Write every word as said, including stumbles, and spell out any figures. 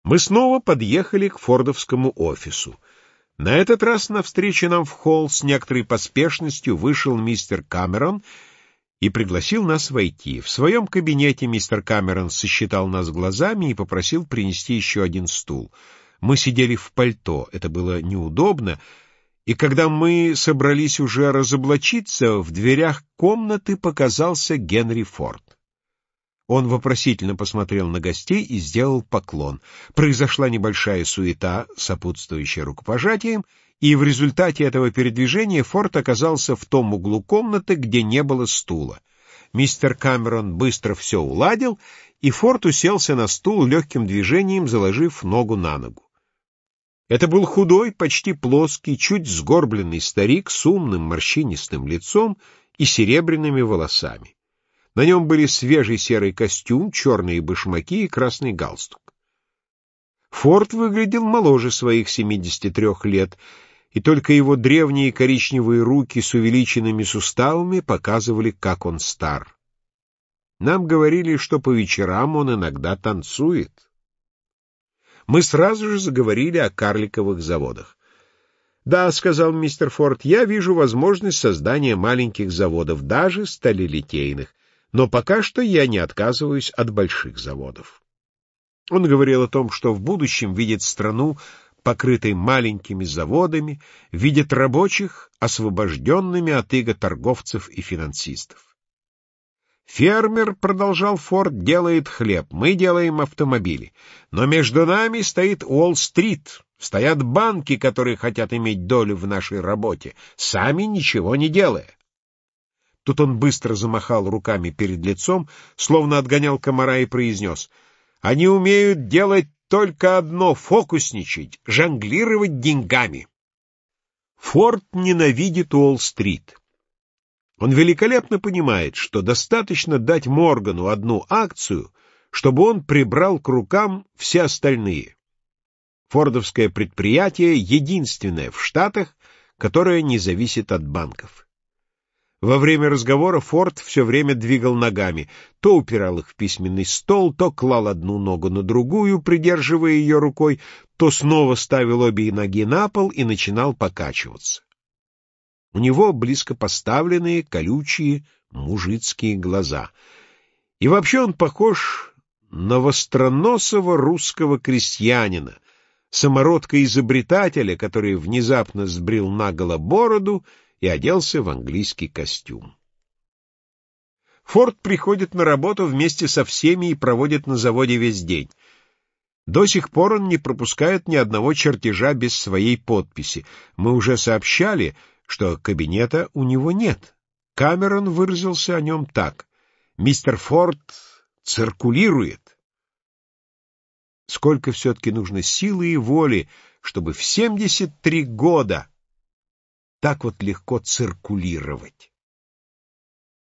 Мы снова подъехали к фордовскому офису. На этот раз навстречу нам в холл с некоторой поспешностью вышел мистер Камерон и пригласил нас войти. В своем кабинете мистер Камерон сосчитал нас глазами и попросил принести еще один стул. Мы сидели в пальто, это было неудобно, и когда мы собрались уже разоблачиться, в дверях комнаты показался Генри Форд. Он вопросительно посмотрел на гостей и сделал поклон. Произошла небольшая суета, сопутствующая рукопожатием, и в результате этого передвижения Форд оказался в том углу комнаты, где не было стула. Мистер Камерон быстро все уладил, и Форд уселся на стул легким движением, заложив ногу на ногу. Это был худой, почти плоский, чуть сгорбленный старик с умным морщинистым лицом и серебряными волосами. На нем были свежий серый костюм, черные башмаки и красный галстук. Форд выглядел моложе своих семидесяти трех лет, и только его древние коричневые руки с увеличенными суставами показывали, как он стар. Нам говорили, что по вечерам он иногда танцует. Мы сразу же заговорили о карликовых заводах. «Да», — сказал мистер Форд, — «я вижу возможность создания маленьких заводов, даже сталелитейных. Но пока что я не отказываюсь от больших заводов». Он говорил о том, что в будущем видит страну, покрытой маленькими заводами, видит рабочих, освобожденными от иго торговцев и финансистов. «Фермер, — продолжал Форд, — делает хлеб, мы делаем автомобили. Но между нами стоит Уолл-стрит, стоят банки, которые хотят иметь долю в нашей работе, сами ничего не делая». Тут он быстро замахал руками перед лицом, словно отгонял комара, и произнес: «Они умеют делать только одно — фокусничать, жонглировать деньгами». Форд ненавидит Уолл-стрит. Он великолепно понимает, что достаточно дать Моргану одну акцию, чтобы он прибрал к рукам все остальные. Фордовское предприятие — единственное в Штатах, которое не зависит от банков. Во время разговора Форд все время двигал ногами, то упирал их в письменный стол, то клал одну ногу на другую, придерживая ее рукой, то снова ставил обе ноги на пол и начинал покачиваться. У него близко поставленные, колючие, мужицкие глаза. И вообще он похож на востроносого русского крестьянина, самородка-изобретателя, который внезапно сбрил наголо бороду и оделся в английский костюм. Форд приходит на работу вместе со всеми и проводит на заводе весь день. До сих пор он не пропускает ни одного чертежа без своей подписи. Мы уже сообщали, что кабинета у него нет. Камерон выразился о нем так: «Мистер Форд циркулирует». Сколько все-таки нужно силы и воли, чтобы в семьдесят три года так вот легко циркулировать.